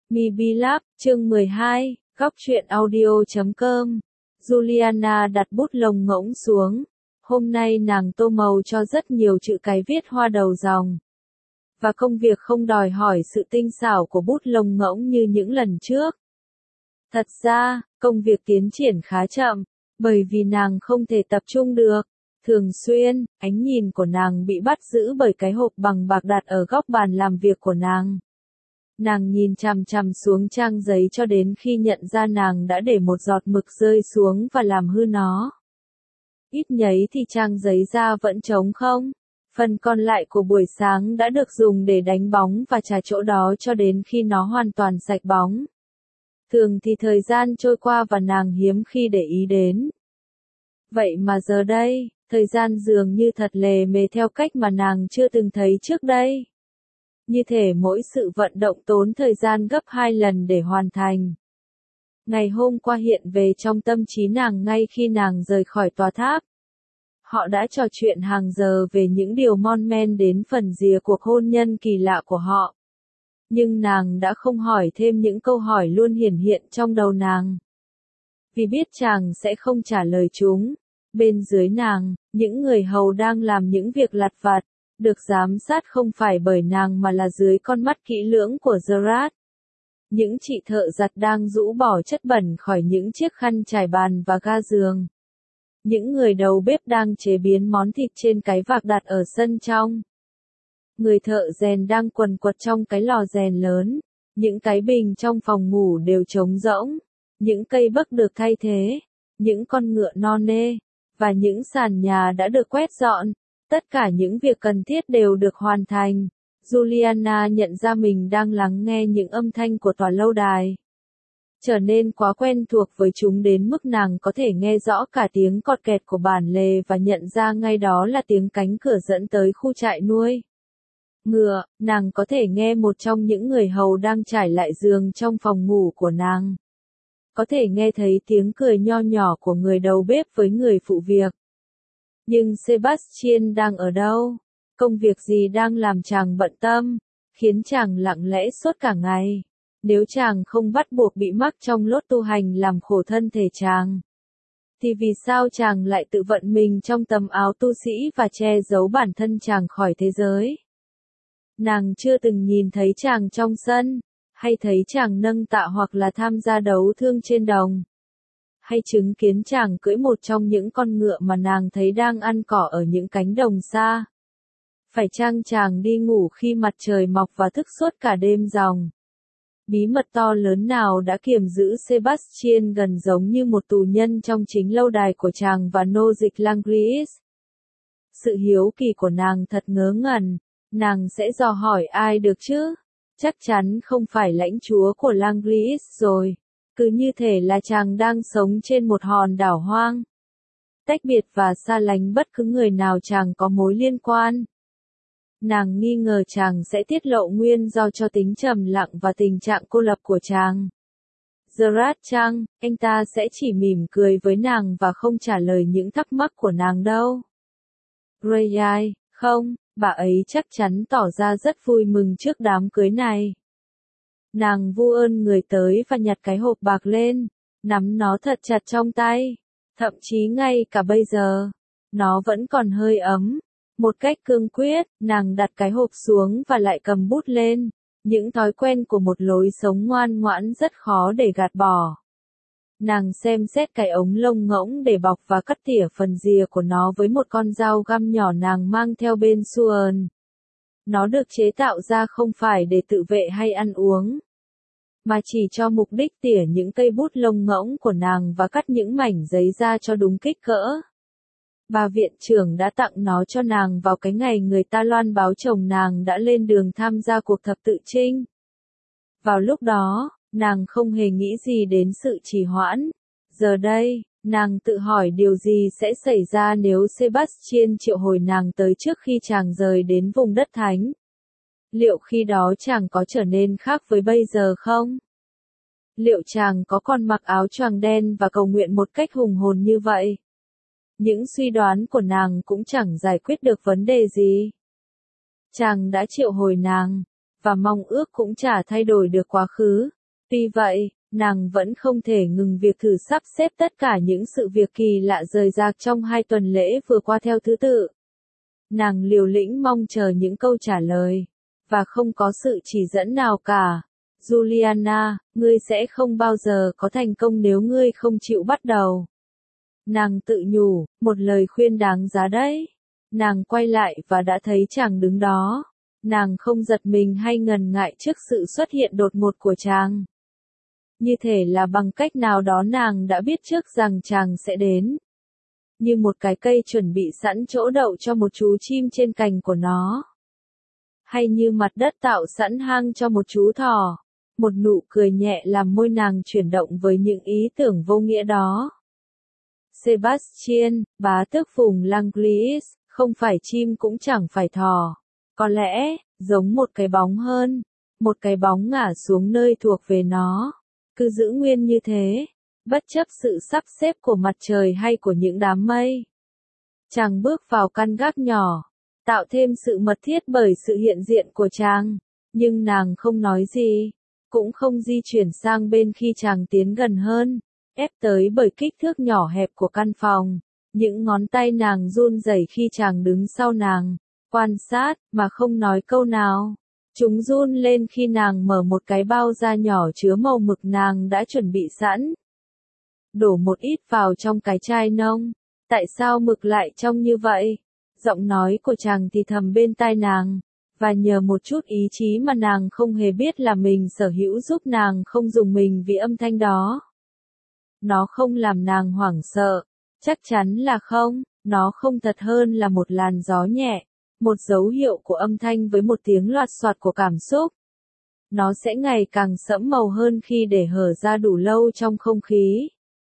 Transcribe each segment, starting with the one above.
MiBlog, chương 12, góc truyện audio.com. Juliana đặt bút lông ngỗng xuống. Hôm nay nàng tô màu cho rất nhiều chữ cái viết hoa đầu dòng. Và công việc không đòi hỏi sự tinh xảo của bút lông ngỗng như những lần trước. Thật ra, công việc tiến triển khá chậm, bởi vì nàng không thể tập trung được. Thường xuyên, ánh nhìn của nàng bị bắt giữ bởi cái hộp bằng bạc đặt ở góc bàn làm việc của nàng. Nàng nhìn chằm chằm xuống trang giấy cho đến khi nhận ra nàng đã để một giọt mực rơi xuống và làm hư nó. Ít nháy thì trang giấy da vẫn trống không. Phần còn lại của buổi sáng đã được dùng để đánh bóng và trà chỗ đó cho đến khi nó hoàn toàn sạch bóng. Thường thì thời gian trôi qua và nàng hiếm khi để ý đến. Vậy mà giờ đây, thời gian dường như thật lề mề theo cách mà nàng chưa từng thấy trước đây. Như thể mỗi sự vận động tốn thời gian gấp 2 lần để hoàn thành. Ngày hôm qua hiện về trong tâm trí nàng ngay khi nàng rời khỏi tòa tháp. Họ đã trò chuyện hàng giờ về những điều mon men đến phần rìa cuộc hôn nhân kỳ lạ của họ. Nhưng nàng đã không hỏi thêm những câu hỏi luôn hiển hiện trong đầu nàng. Vì biết chàng sẽ không trả lời chúng. Bên dưới nàng, những người hầu đang làm những việc lặt vặt, được giám sát không phải bởi nàng mà là dưới con mắt kỹ lưỡng của Gerard. Những chị thợ giặt đang rũ bỏ chất bẩn khỏi những chiếc khăn trải bàn và ga giường. Những người đầu bếp đang chế biến món thịt trên cái vạc đặt ở sân trong. Người thợ rèn đang quần quật trong cái lò rèn lớn. Những cái bình trong phòng ngủ đều trống rỗng. Những cây bấc được thay thế. Những con ngựa non nê. Và những sàn nhà đã được quét dọn. Tất cả những việc cần thiết đều được hoàn thành. Juliana nhận ra mình đang lắng nghe những âm thanh của tòa lâu đài. Trở nên quá quen thuộc với chúng đến mức nàng có thể nghe rõ cả tiếng cọt kẹt của bản lề và nhận ra ngay đó là tiếng cánh cửa dẫn tới khu trại nuôi ngựa. Nàng có thể nghe một trong những người hầu đang trải lại giường trong phòng ngủ của nàng. Có thể nghe thấy tiếng cười nho nhỏ của người đầu bếp với người phụ việc. Nhưng Sebastian đang ở đâu? Công việc gì đang làm chàng bận tâm, khiến chàng lặng lẽ suốt cả ngày? Nếu chàng không bắt buộc bị mắc trong lốt tu hành làm khổ thân thể chàng, thì vì sao chàng lại tự vận mình trong tấm áo tu sĩ và che giấu bản thân chàng khỏi thế giới? Nàng chưa từng nhìn thấy chàng trong sân, hay thấy chàng nâng tạ hoặc là tham gia đấu thương trên đồng, hay chứng kiến chàng cưỡi một trong những con ngựa mà nàng thấy đang ăn cỏ ở những cánh đồng xa. Phải chăng chàng đi ngủ khi mặt trời mọc và thức suốt cả đêm ròng? Bí mật to lớn nào đã kiềm giữ Sebastian gần giống như một tù nhân trong chính lâu đài của chàng và nô dịch Langris? Sự hiếu kỳ của nàng thật ngớ ngẩn. Nàng sẽ dò hỏi ai được chứ? Chắc chắn không phải lãnh chúa của Langris rồi. Cứ như thể là chàng đang sống trên một hòn đảo hoang. Tách biệt và xa lánh bất cứ người nào chàng có mối liên quan. Nàng nghi ngờ chàng sẽ tiết lộ nguyên do cho tính trầm lặng và tình trạng cô lập của chàng. Gerard chăng, anh ta sẽ chỉ mỉm cười với nàng và không trả lời những thắc mắc của nàng đâu. Rayai, không, bà ấy chắc chắn tỏ ra rất vui mừng trước đám cưới này. Nàng vu ơn người tới và nhặt cái hộp bạc lên, nắm nó thật chặt trong tay. Thậm chí ngay cả bây giờ, nó vẫn còn hơi ấm. Một cách cương quyết, nàng đặt cái hộp xuống và lại cầm bút lên. Những thói quen của một lối sống ngoan ngoãn rất khó để gạt bỏ. Nàng xem xét cái ống lông ngỗng để bọc và cắt tỉa phần rìa của nó với một con dao găm nhỏ nàng mang theo bên suon. Nó được chế tạo ra không phải để tự vệ hay ăn uống, mà chỉ cho mục đích tỉa những cây bút lông ngỗng của nàng và cắt những mảnh giấy ra cho đúng kích cỡ. Bà viện trưởng đã tặng nó cho nàng vào cái ngày người ta loan báo chồng nàng đã lên đường tham gia cuộc thập tự chinh. Vào lúc đó, nàng không hề nghĩ gì đến sự trì hoãn. Giờ đây, nàng tự hỏi điều gì sẽ xảy ra nếu Sebastian triệu hồi nàng tới trước khi chàng rời đến vùng đất thánh. Liệu khi đó chàng có trở nên khác với bây giờ không? Liệu chàng có còn mặc áo choàng đen và cầu nguyện một cách hùng hồn như vậy? Những suy đoán của nàng cũng chẳng giải quyết được vấn đề gì. Chàng đã triệu hồi nàng, và mong ước cũng chả thay đổi được quá khứ. Tuy vậy, nàng vẫn không thể ngừng việc thử sắp xếp tất cả những sự việc kỳ lạ rời rạc trong 2 tuần lễ vừa qua theo thứ tự. Nàng liều lĩnh mong chờ những câu trả lời, và không có sự chỉ dẫn nào cả. Juliana, ngươi sẽ không bao giờ có thành công nếu ngươi không chịu bắt đầu. Nàng tự nhủ, một lời khuyên đáng giá đấy. Nàng quay lại và đã thấy chàng đứng đó. Nàng không giật mình hay ngần ngại trước sự xuất hiện đột ngột của chàng. Như thể là bằng cách nào đó nàng đã biết trước rằng chàng sẽ đến. Như một cái cây chuẩn bị sẵn chỗ đậu cho một chú chim trên cành của nó. Hay như mặt đất tạo sẵn hang cho một chú thỏ. Một nụ cười nhẹ làm môi nàng chuyển động với những ý tưởng vô nghĩa đó. Sebastian, bá tước vùng Langlis, không phải chim cũng chẳng phải thỏ. Có lẽ, giống một cái bóng hơn. Một cái bóng ngả xuống nơi thuộc về nó. Cứ giữ nguyên như thế, bất chấp sự sắp xếp của mặt trời hay của những đám mây. Chàng bước vào căn gác nhỏ, tạo thêm sự mật thiết bởi sự hiện diện của chàng, nhưng nàng không nói gì, cũng không di chuyển sang bên khi chàng tiến gần hơn, ép tới bởi kích thước nhỏ hẹp của căn phòng. Những ngón tay nàng run rẩy khi chàng đứng sau nàng, quan sát, mà không nói câu nào. Chúng run lên khi nàng mở một cái bao da nhỏ chứa màu mực nàng đã chuẩn bị sẵn. Đổ một ít vào trong cái chai nông. Tại sao mực lại trông như vậy? Giọng nói của chàng thì thầm bên tai nàng, và nhờ một chút ý chí mà nàng không hề biết là mình sở hữu giúp nàng không dùng mình vì âm thanh đó. Nó không làm nàng hoảng sợ, chắc chắn là không, nó không thật hơn là một làn gió nhẹ. Một dấu hiệu của âm thanh với một tiếng loạt soạt của cảm xúc. Nó sẽ ngày càng sẫm màu hơn khi để hở ra đủ lâu trong không khí.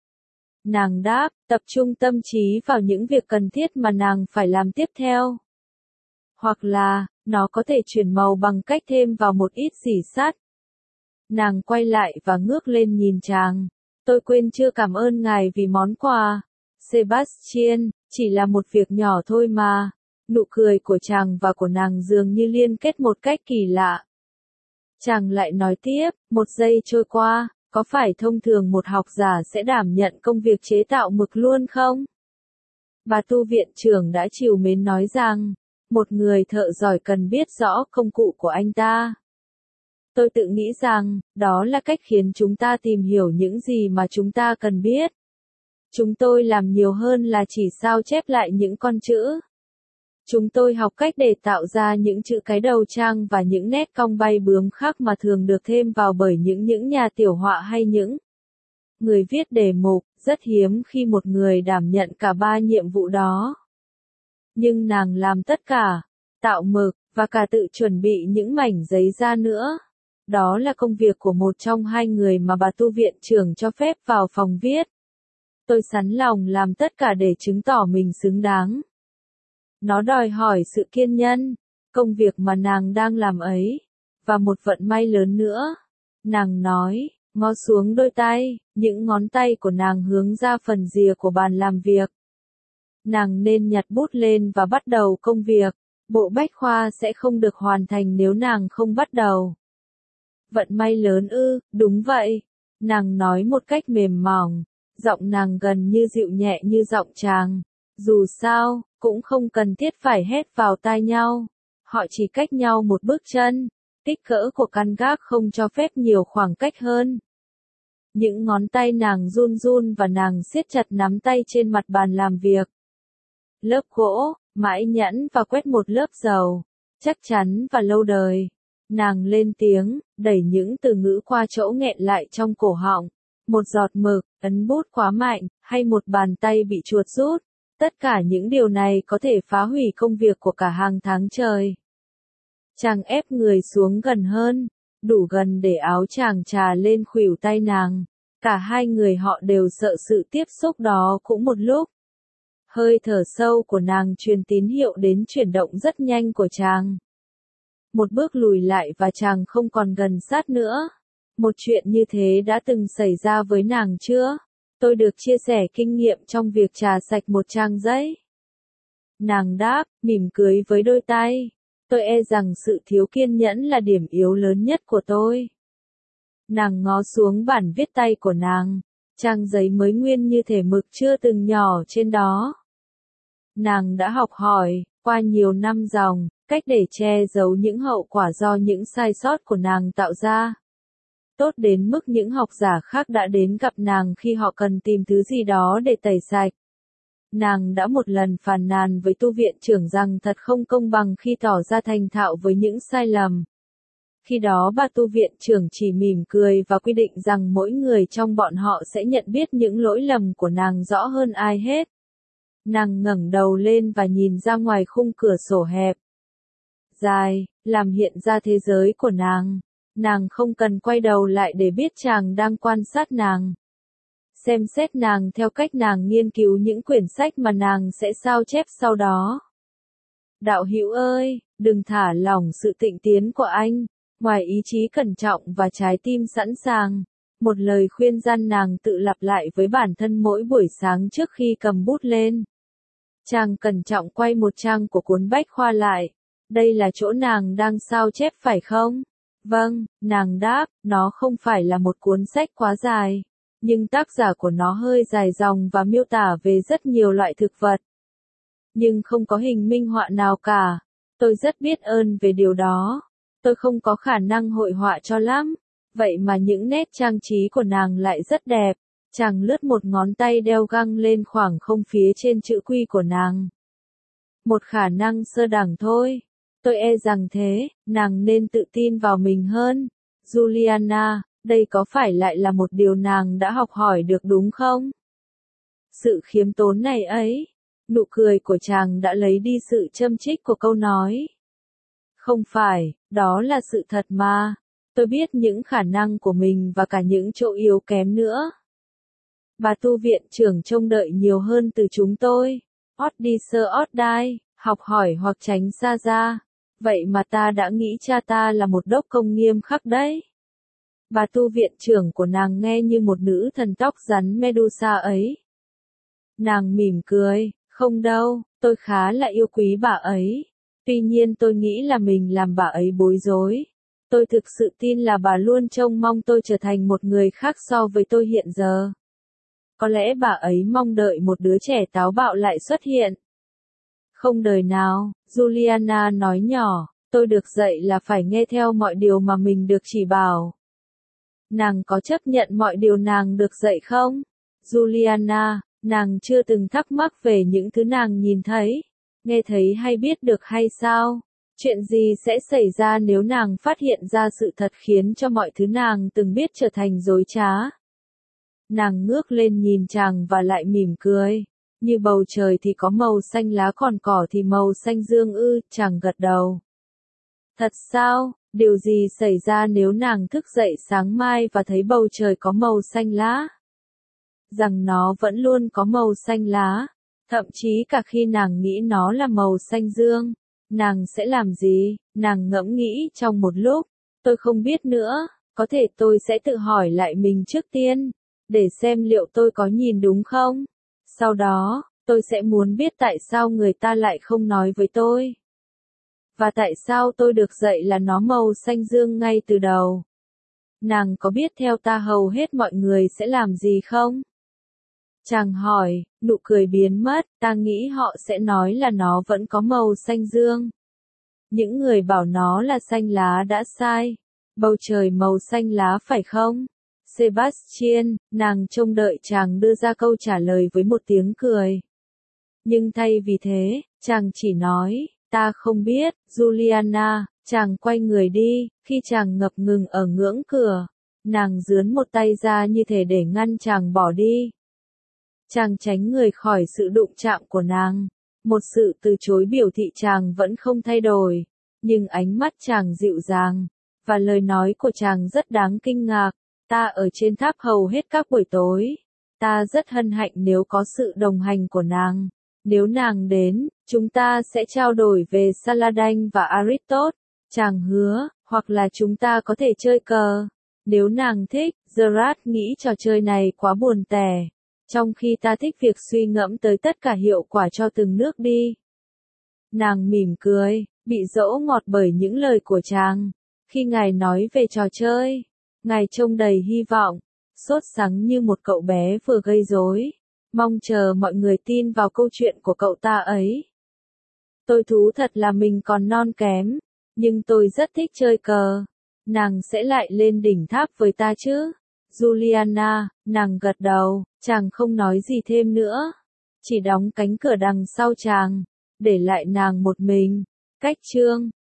Nàng đáp, tập trung tâm trí vào những việc cần thiết mà nàng phải làm tiếp theo. Hoặc là, nó có thể chuyển màu bằng cách thêm vào một ít dỉ sắt. Nàng quay lại và ngước lên nhìn chàng. Tôi quên chưa cảm ơn ngài vì món quà. Sebastian, chỉ là một việc nhỏ thôi mà. Nụ cười của chàng và của nàng dường như liên kết một cách kỳ lạ. Chàng lại nói tiếp, 1 giây trôi qua, có phải thông thường một học giả sẽ đảm nhận công việc chế tạo mực luôn không? Bà tu viện trưởng đã trìu mến nói rằng, một người thợ giỏi cần biết rõ công cụ của anh ta. Tôi tự nghĩ rằng, đó là cách khiến chúng ta tìm hiểu những gì mà chúng ta cần biết. Chúng tôi làm nhiều hơn là chỉ sao chép lại những con chữ. Chúng tôi học cách để tạo ra những chữ cái đầu trang và những nét cong bay bướm khác mà thường được thêm vào bởi những nhà tiểu họa hay những người viết đề mục. Rất hiếm khi một người đảm nhận cả 3 nhiệm vụ đó. Nhưng nàng làm tất cả, tạo mực, và cả tự chuẩn bị những mảnh giấy ra nữa. Đó là công việc của một trong 2 người mà bà tu viện trưởng cho phép vào phòng viết. Tôi sẵn lòng làm tất cả để chứng tỏ mình xứng đáng. Nó đòi hỏi sự kiên nhẫn, công việc mà nàng đang làm ấy, và một vận may lớn nữa. Nàng nói, ngó xuống đôi tay, những ngón tay của nàng hướng ra phần rìa của bàn làm việc. Nàng nên nhặt bút lên và bắt đầu công việc. Bộ bách khoa sẽ không được hoàn thành nếu nàng không bắt đầu. Vận may lớn ư, đúng vậy. Nàng nói một cách mềm mỏng, giọng nàng gần như dịu nhẹ như giọng chàng. Dù sao, cũng không cần thiết phải hét vào tai nhau. Họ chỉ cách nhau một bước chân. Kích cỡ của căn gác không cho phép nhiều khoảng cách hơn. Những ngón tay nàng run run và nàng siết chặt nắm tay trên mặt bàn làm việc. Lớp gỗ, mãi nhẵn và quét một lớp dầu. Chắc chắn và lâu đời. Nàng lên tiếng, đẩy những từ ngữ qua chỗ nghẹn lại trong cổ họng. Một giọt mực, ấn bút quá mạnh, hay một bàn tay bị chuột rút. Tất cả những điều này có thể phá hủy công việc của cả hàng tháng trời. Chàng ép người xuống gần hơn, đủ gần để áo chàng trà lên khuỷu tay nàng. Cả 2 người họ đều sợ sự tiếp xúc đó cũng một lúc. Hơi thở sâu của nàng truyền tín hiệu đến chuyển động rất nhanh của chàng. Một bước lùi lại và chàng không còn gần sát nữa. Một chuyện như thế đã từng xảy ra với nàng chưa? Tôi được chia sẻ kinh nghiệm trong việc trà sạch một trang giấy. Nàng đáp, mỉm cười với đôi tay. Tôi e rằng sự thiếu kiên nhẫn là điểm yếu lớn nhất của tôi. Nàng ngó xuống bản viết tay của nàng. Trang giấy mới nguyên như thể mực chưa từng nhỏ trên đó. Nàng đã học hỏi, qua nhiều năm dòng, cách để che giấu những hậu quả do những sai sót của nàng tạo ra. Tốt đến mức những học giả khác đã đến gặp nàng khi họ cần tìm thứ gì đó để tẩy sạch. Nàng đã một lần phàn nàn với tu viện trưởng rằng thật không công bằng khi tỏ ra thành thạo với những sai lầm. Khi đó bà tu viện trưởng chỉ mỉm cười và quy định rằng mỗi người trong bọn họ sẽ nhận biết những lỗi lầm của nàng rõ hơn ai hết. Nàng ngẩng đầu lên và nhìn ra ngoài khung cửa sổ hẹp dài, làm hiện ra thế giới của nàng. Nàng không cần quay đầu lại để biết chàng đang quan sát nàng. Xem xét nàng theo cách nàng nghiên cứu những quyển sách mà nàng sẽ sao chép sau đó. Đạo hữu ơi, đừng thả lỏng sự tịnh tiến của anh. Ngoài ý chí cẩn trọng và trái tim sẵn sàng, một lời khuyên gian nàng tự lặp lại với bản thân mỗi buổi sáng trước khi cầm bút lên. Chàng cẩn trọng quay một trang của cuốn bách khoa lại. Đây là chỗ nàng đang sao chép phải không? Vâng, nàng đáp, nó không phải là một cuốn sách quá dài, nhưng tác giả của nó hơi dài dòng và miêu tả về rất nhiều loại thực vật. Nhưng không có hình minh họa nào cả. Tôi rất biết ơn về điều đó. Tôi không có khả năng hội họa cho lắm, vậy mà những nét trang trí của nàng lại rất đẹp. Chàng lướt một ngón tay đeo găng lên khoảng không phía trên chữ quy của nàng. Một khả năng sơ đẳng thôi. Tôi e rằng thế, nàng nên tự tin vào mình hơn. Juliana, đây có phải lại là một điều nàng đã học hỏi được đúng không? Sự khiêm tốn này ấy. Nụ cười của chàng đã lấy đi sự châm chích của câu nói. Không phải, đó là sự thật mà. Tôi biết những khả năng của mình và cả những chỗ yếu kém nữa. Bà tu viện trưởng trông đợi nhiều hơn từ chúng tôi. Ót đi sơ ót đai, học hỏi hoặc tránh xa ra. Vậy mà ta đã nghĩ cha ta là một đốc công nghiêm khắc đấy. Bà tu viện trưởng của nàng nghe như một nữ thần tóc rắn Medusa ấy. Nàng mỉm cười, không đâu, tôi khá là yêu quý bà ấy. Tuy nhiên tôi nghĩ là mình làm bà ấy bối rối. Tôi thực sự tin là bà luôn trông mong tôi trở thành một người khác so với tôi hiện giờ. Có lẽ bà ấy mong đợi một đứa trẻ táo bạo lại xuất hiện. Không đời nào, Juliana nói nhỏ, tôi được dạy là phải nghe theo mọi điều mà mình được chỉ bảo. Nàng có chấp nhận mọi điều nàng được dạy không? Juliana, nàng chưa từng thắc mắc về những thứ nàng nhìn thấy, nghe thấy hay biết được hay sao? Chuyện gì sẽ xảy ra nếu nàng phát hiện ra sự thật khiến cho mọi thứ nàng từng biết trở thành dối trá? Nàng ngước lên nhìn chàng và lại mỉm cười. Như bầu trời thì có màu xanh lá còn cỏ thì màu xanh dương ư, chàng gật đầu. Thật sao, điều gì xảy ra nếu nàng thức dậy sáng mai và thấy bầu trời có màu xanh lá? Rằng nó vẫn luôn có màu xanh lá, thậm chí cả khi nàng nghĩ nó là màu xanh dương. Nàng sẽ làm gì? Nàng ngẫm nghĩ trong một lúc. Tôi không biết nữa, có thể tôi sẽ tự hỏi lại mình trước tiên, để xem liệu tôi có nhìn đúng không. Sau đó, tôi sẽ muốn biết tại sao người ta lại không nói với tôi. Và tại sao tôi được dạy là nó màu xanh dương ngay từ đầu. Nàng có biết theo ta hầu hết mọi người sẽ làm gì không? Chàng hỏi, nụ cười biến mất, ta nghĩ họ sẽ nói là nó vẫn có màu xanh dương. Những người bảo nó là xanh lá đã sai. Bầu trời màu xanh lá phải không? Sebastian, nàng trông đợi chàng đưa ra câu trả lời với một tiếng cười. Nhưng thay vì thế, chàng chỉ nói, ta không biết, Juliana, chàng quay người đi, khi chàng ngập ngừng ở ngưỡng cửa, nàng giương một tay ra như thể để ngăn chàng bỏ đi. Chàng tránh người khỏi sự đụng chạm của nàng, một sự từ chối biểu thị chàng vẫn không thay đổi, nhưng ánh mắt chàng dịu dàng, và lời nói của chàng rất đáng kinh ngạc. Ta ở trên tháp hầu hết các buổi tối. Ta rất hân hạnh nếu có sự đồng hành của nàng. Nếu nàng đến, chúng ta sẽ trao đổi về Saladin và Aristotle. Chàng hứa, hoặc là chúng ta có thể chơi cờ. Nếu nàng thích, Gerard nghĩ trò chơi này quá buồn tẻ. Trong khi ta thích việc suy ngẫm tới tất cả hiệu quả cho từng nước đi. Nàng mỉm cười, bị dỗ ngọt bởi những lời của chàng. Khi ngài nói về trò chơi, Ngài trông đầy hy vọng, sốt sắng như một cậu bé vừa gây rối, mong chờ mọi người tin vào câu chuyện của cậu ta ấy. Tôi thú thật là mình còn non kém, nhưng tôi rất thích chơi cờ. Nàng sẽ lại lên đỉnh tháp với ta chứ? Juliana, nàng gật đầu, chàng không nói gì thêm nữa. Chỉ đóng cánh cửa đằng sau chàng, để lại nàng một mình. Cách chương